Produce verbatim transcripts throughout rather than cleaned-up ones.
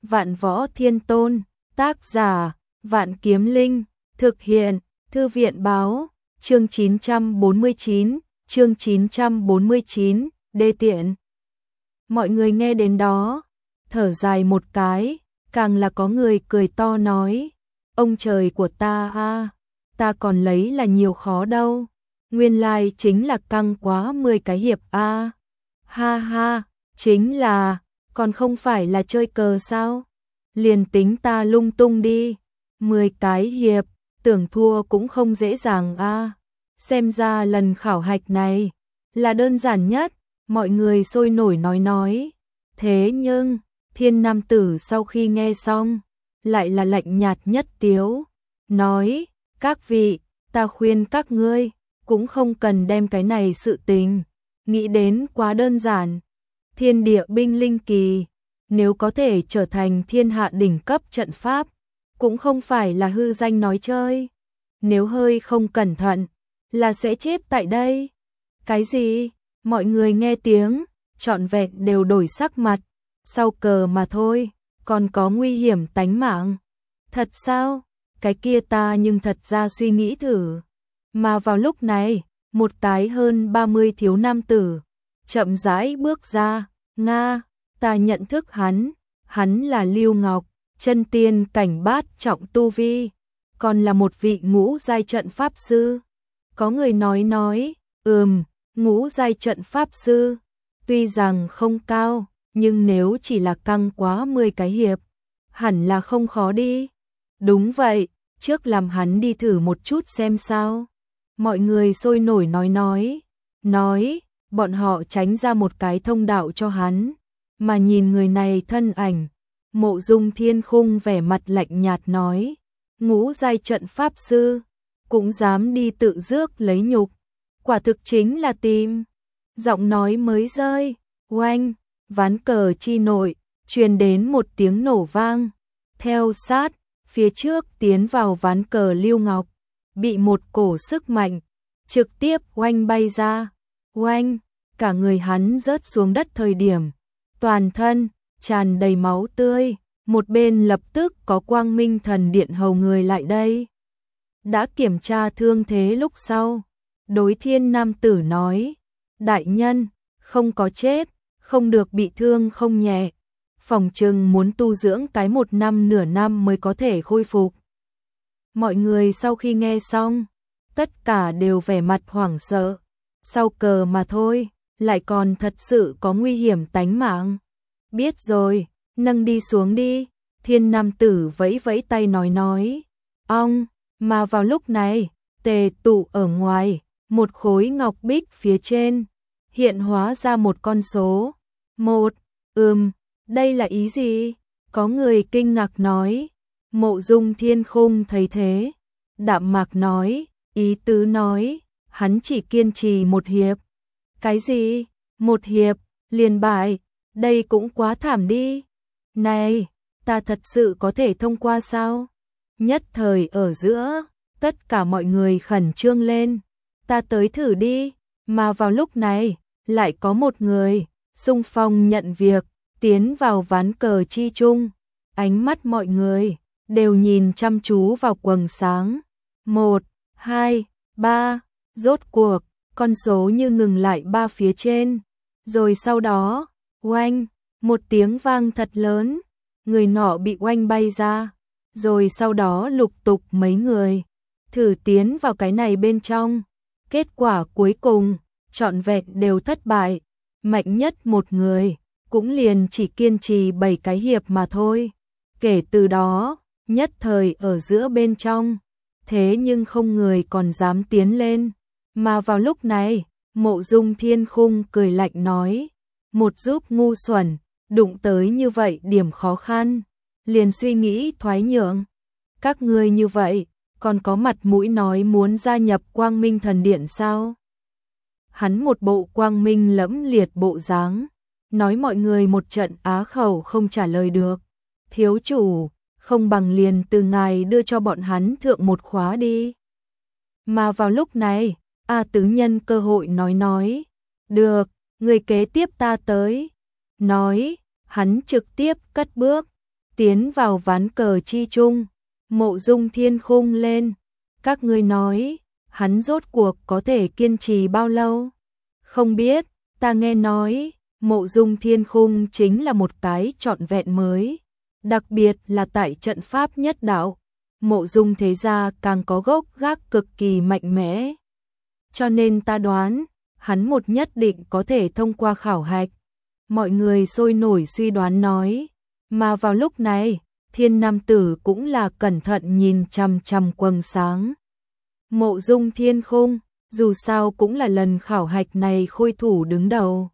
Vạn Võ Thiên Tôn, tác giả, Vạn Kiếm Linh, thực hiện, Thư viện báo, chương chín trăm bốn mươi chín, chương chín trăm bốn mươi chín, đê tiện. Mọi người nghe đến đó, thở dài một cái, càng là có người cười to nói, ông trời của ta a, ta còn lấy là nhiều khó đâu, nguyên lai chính là căng quá mười cái hiệp a. Ha ha, chính là, còn không phải là chơi cờ sao? Liền tính ta lung tung đi, mười cái hiệp, tưởng thua cũng không dễ dàng a. Xem ra lần khảo hạch này là đơn giản nhất, mọi người sôi nổi nói nói. Thế nhưng, Thiên Nam Tử sau khi nghe xong, lại là lạnh nhạt nhất tiếu, nói, các vị, ta khuyên các ngươi, cũng không cần đem cái này sự tình, nghĩ đến quá đơn giản. Thiên địa binh linh kỳ, nếu có thể trở thành thiên hạ đỉnh cấp trận pháp, cũng không phải là hư danh nói chơi. Nếu hơi không cẩn thận, là sẽ chết tại đây. Cái gì? Mọi người nghe tiếng, trọn vẹn đều đổi sắc mặt. Sau cờ mà thôi, còn có nguy hiểm tánh mạng. Thật sao? Cái kia ta nhưng thật ra suy nghĩ thử. Mà vào lúc này, một tái hơn ba mươi thiếu nam tử, chậm rãi bước ra. Nga, ta nhận thức hắn, hắn là Lưu Ngọc, chân tiên cảnh bát trọng tu vi, còn là một vị ngũ giai trận pháp sư. Có người nói nói, ừm, ngũ giai trận pháp sư, tuy rằng không cao, nhưng nếu chỉ là căng quá mười cái hiệp, hẳn là không khó đi. Đúng vậy, trước làm hắn đi thử một chút xem sao. Mọi người sôi nổi nói nói, nói, bọn họ tránh ra một cái thông đạo cho hắn, mà nhìn người này thân ảnh. Mộ Dung Thiên Khung vẻ mặt lạnh nhạt nói, ngũ giai trận pháp sư, cũng dám đi tự rước lấy nhục, quả thực chính là tìm. Giọng nói mới rơi, oanh, ván cờ chi nội, truyền đến một tiếng nổ vang. Theo sát, phía trước tiến vào ván cờ Lưu Ngọc, bị một cổ sức mạnh, trực tiếp oanh bay ra. Oanh, cả người hắn rớt xuống đất thời điểm, toàn thân, tràn đầy máu tươi, một bên lập tức có Quang Minh Thần Điện hầu người lại đây. Đã kiểm tra thương thế lúc sau, đối Thiên Nam Tử nói, đại nhân, không có chết, không được bị thương không nhẹ, phòng trừng muốn tu dưỡng cái một năm nửa năm mới có thể khôi phục. Mọi người sau khi nghe xong, tất cả đều vẻ mặt hoảng sợ, sau cờ mà thôi, lại còn thật sự có nguy hiểm tánh mạng. Biết rồi, nâng đi xuống đi, Thiên Nam Tử vẫy vẫy tay nói nói. Ong, mà vào lúc này, tề tụ ở ngoài, một khối ngọc bích phía trên, hiện hóa ra một con số. Một, ừm, đây là ý gì? Có người kinh ngạc nói. Mộ Dung Thiên Khung thấy thế, đạm mạc nói, ý tứ nói, hắn chỉ kiên trì một hiệp. Cái gì? Một hiệp, liền bại, đây cũng quá thảm đi. Này, ta thật sự có thể thông qua sao? Nhất thời ở giữa, tất cả mọi người khẩn trương lên. Ta tới thử đi, mà vào lúc này, lại có một người, xung phong nhận việc, tiến vào ván cờ chi chung. Ánh mắt mọi người, đều nhìn chăm chú vào quầng sáng. Một, hai, ba, rốt cuộc, con số như ngừng lại ba phía trên. Rồi sau đó, oanh, một tiếng vang thật lớn, người nọ bị oanh bay ra. Rồi sau đó lục tục mấy người, thử tiến vào cái này bên trong. Kết quả cuối cùng, trọn vẹn đều thất bại. Mạnh nhất một người, cũng liền chỉ kiên trì bảy cái hiệp mà thôi. Kể từ đó, nhất thời ở giữa bên trong, thế nhưng không người còn dám tiến lên. Mà vào lúc này, Mộ Dung Thiên Khung cười lạnh nói, một giúp ngu xuẩn, đụng tới như vậy điểm khó khăn, liền suy nghĩ thoái nhượng. Các ngươi như vậy, còn có mặt mũi nói muốn gia nhập Quang Minh Thần Điện sao? Hắn một bộ quang minh lẫm liệt bộ dáng, nói mọi người một trận á khẩu không trả lời được. Thiếu chủ, không bằng liền từ ngài đưa cho bọn hắn thượng một khóa đi. Mà vào lúc này, A Tứ nhân cơ hội nói nói, được, người kế tiếp ta tới. Nói, hắn trực tiếp cất bước, tiến vào ván cờ chi chung. Mộ Dung Thiên Khung lên, các ngươi nói, hắn rốt cuộc có thể kiên trì bao lâu? Không biết, ta nghe nói, Mộ Dung Thiên Khung chính là một cái trọn vẹn mới, đặc biệt là tại trận pháp nhất đạo, Mộ Dung thế gia càng có gốc gác cực kỳ mạnh mẽ. Cho nên ta đoán, hắn một nhất định có thể thông qua khảo hạch. Mọi người sôi nổi suy đoán nói, mà vào lúc này, Thiên Nam Tử cũng là cẩn thận nhìn chằm chằm quầng sáng. Mộ Dung Thiên Khung, dù sao cũng là lần khảo hạch này khôi thủ đứng đầu.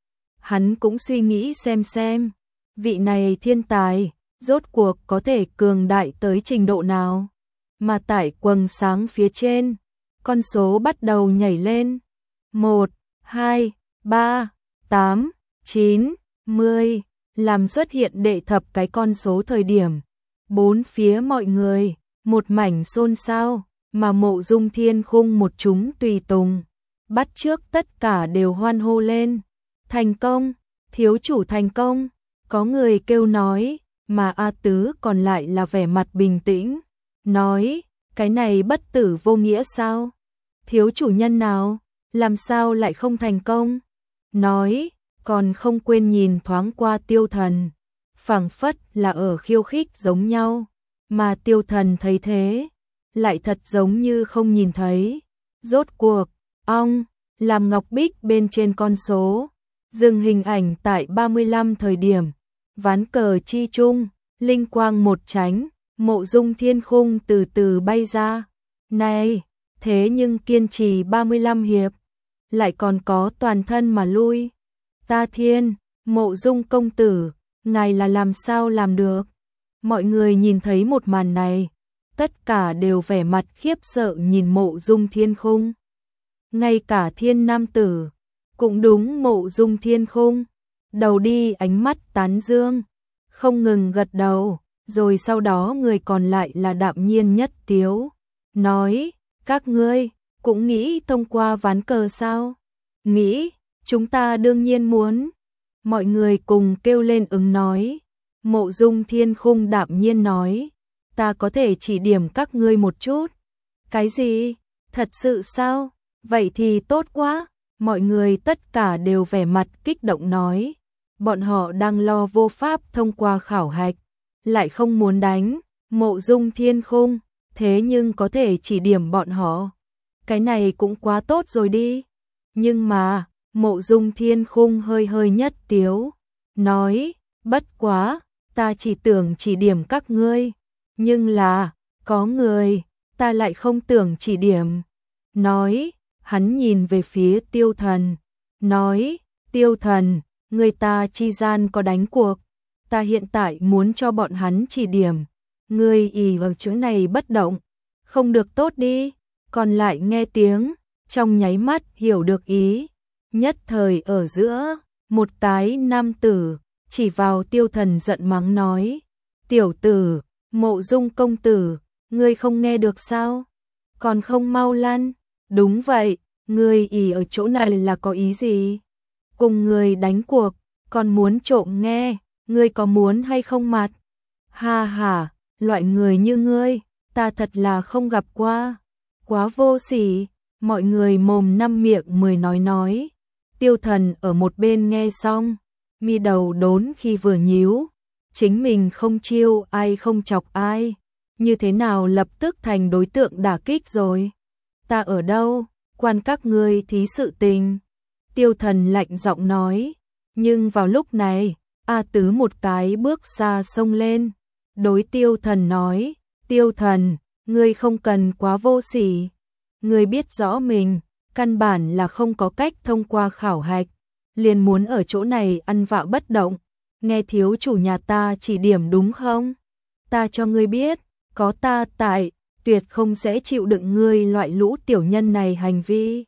Hắn cũng suy nghĩ xem xem, vị này thiên tài, rốt cuộc có thể cường đại tới trình độ nào. Mà tại quầng sáng phía trên, con số bắt đầu nhảy lên. một, hai, ba, tám, chín, mười, làm xuất hiện đệ thập cái con số thời điểm. Bốn phía mọi người, một mảnh xôn xao, mà Mộ Dung Thiên Khung một chúng tùy tùng. Bắt trước tất cả đều hoan hô lên. Thành công, thiếu chủ thành công, có người kêu nói, mà A Tứ còn lại là vẻ mặt bình tĩnh. Nói, cái này bất tử vô nghĩa sao? Thiếu chủ nhân nào, làm sao lại không thành công? Nói, còn không quên nhìn thoáng qua Tiêu Thần, phảng phất là ở khiêu khích giống nhau, mà Tiêu Thần thấy thế, lại thật giống như không nhìn thấy. Rốt cuộc, ong, làm ngọc bích bên trên con số, dừng hình ảnh tại ba mươi lăm thời điểm, ván cờ chi chung, linh quang một tránh, Mộ Dung Thiên Khung từ từ bay ra. Này, thế nhưng kiên trì ba mươi lăm hiệp, lại còn có toàn thân mà lui. Ta thiên, Mộ Dung công tử, ngài là làm sao làm được? Mọi người nhìn thấy một màn này, tất cả đều vẻ mặt khiếp sợ nhìn Mộ Dung Thiên Khung. Ngay cả Thiên Nam Tử, cũng đúng Mộ Dung Thiên Khung, đầu đi ánh mắt tán dương, không ngừng gật đầu, rồi sau đó người còn lại là đạm nhiên nhất tiếu, nói, các ngươi, cũng nghĩ thông qua ván cờ sao? Nghĩ, chúng ta đương nhiên muốn. Mọi người cùng kêu lên ứng nói. Mộ Dung Thiên Khung đạm nhiên nói, ta có thể chỉ điểm các ngươi một chút. Cái gì? Thật sự sao? Vậy thì tốt quá. Mọi người tất cả đều vẻ mặt kích động nói. Bọn họ đang lo vô pháp thông qua khảo hạch, lại không muốn đánh Mộ Dung Thiên Khung, thế nhưng có thể chỉ điểm bọn họ. Cái này cũng quá tốt rồi đi. Nhưng mà, Mộ Dung Thiên Khung hơi hơi nhất tiếu, nói, bất quá, ta chỉ tưởng chỉ điểm các ngươi, nhưng là, có người, ta lại không tưởng chỉ điểm. Nói, hắn nhìn về phía Tiêu Thần, nói, Tiêu Thần, người ta chi gian có đánh cuộc, ta hiện tại muốn cho bọn hắn chỉ điểm, ngươi ỷ vào chữ này bất động, không được tốt đi. Còn lại nghe tiếng, trong nháy mắt hiểu được ý, nhất thời ở giữa, một cái nam tử, chỉ vào Tiêu Thần giận mắng nói, tiểu tử, Mộ Dung công tử, ngươi không nghe được sao? Còn không mau lăn, đúng vậy, ngươi ỷ ở chỗ này là có ý gì? Cùng người đánh cuộc, còn muốn trộm nghe, ngươi có muốn hay không mặt? Ha ha, loại người như ngươi, ta thật là không gặp qua. Quá vô sỉ, mọi người mồm năm miệng mười nói nói. Tiêu Thần ở một bên nghe xong, mi đầu đốn khi vừa nhíu, chính mình không chiêu ai không chọc ai, như thế nào lập tức thành đối tượng đả kích rồi. Ta ở đâu, quan các ngươi thí sự tình. Tiêu Thần lạnh giọng nói, nhưng vào lúc này, A Tứ một cái bước xa xông lên, đối Tiêu Thần nói, Tiêu Thần, ngươi không cần quá vô sỉ, ngươi biết rõ mình, căn bản là không có cách thông qua khảo hạch, liền muốn ở chỗ này ăn vạ bất động, nghe thiếu chủ nhà ta chỉ điểm đúng không? Ta cho ngươi biết, có ta tại, tuyệt không sẽ chịu đựng ngươi loại lũ tiểu nhân này hành vi.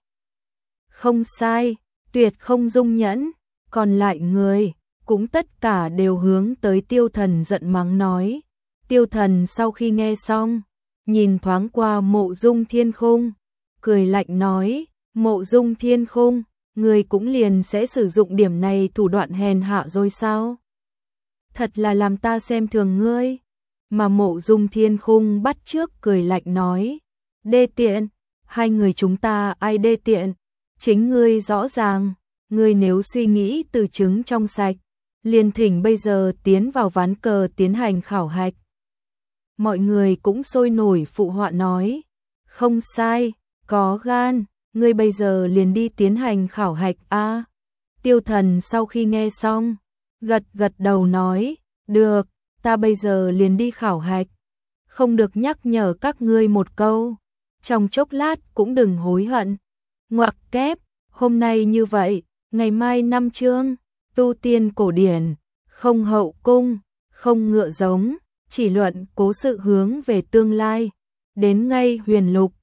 Không sai, tuyệt không dung nhẫn, còn lại người, cũng tất cả đều hướng tới Tiêu Thần giận mắng nói. Tiêu Thần sau khi nghe xong, nhìn thoáng qua Mộ Dung Thiên Khung, cười lạnh nói, Mộ Dung Thiên Khung, người cũng liền sẽ sử dụng điểm này thủ đoạn hèn hạ rồi sao? thật là làm ta xem thường ngươi. Mà Mộ Dung Thiên Khung bắt trước cười lạnh nói, đê tiện, hai người chúng ta ai đê tiện, chính ngươi rõ ràng, ngươi nếu suy nghĩ từ trứng trong sạch, liền thỉnh bây giờ tiến vào ván cờ tiến hành khảo hạch. Mọi người cũng sôi nổi phụ họa nói, không sai, có gan, ngươi bây giờ liền đi tiến hành khảo hạch a. Tiêu Thần sau khi nghe xong, gật gật đầu nói, được, ta bây giờ liền đi khảo hạch, không được nhắc nhở các ngươi một câu, trong chốc lát cũng đừng hối hận. Ngoặc kép, hôm nay như vậy, ngày mai năm chương, tu tiên cổ điển, không hậu cung, không ngựa giống, chỉ luận cố sự hướng về tương lai, đến ngay huyền lục,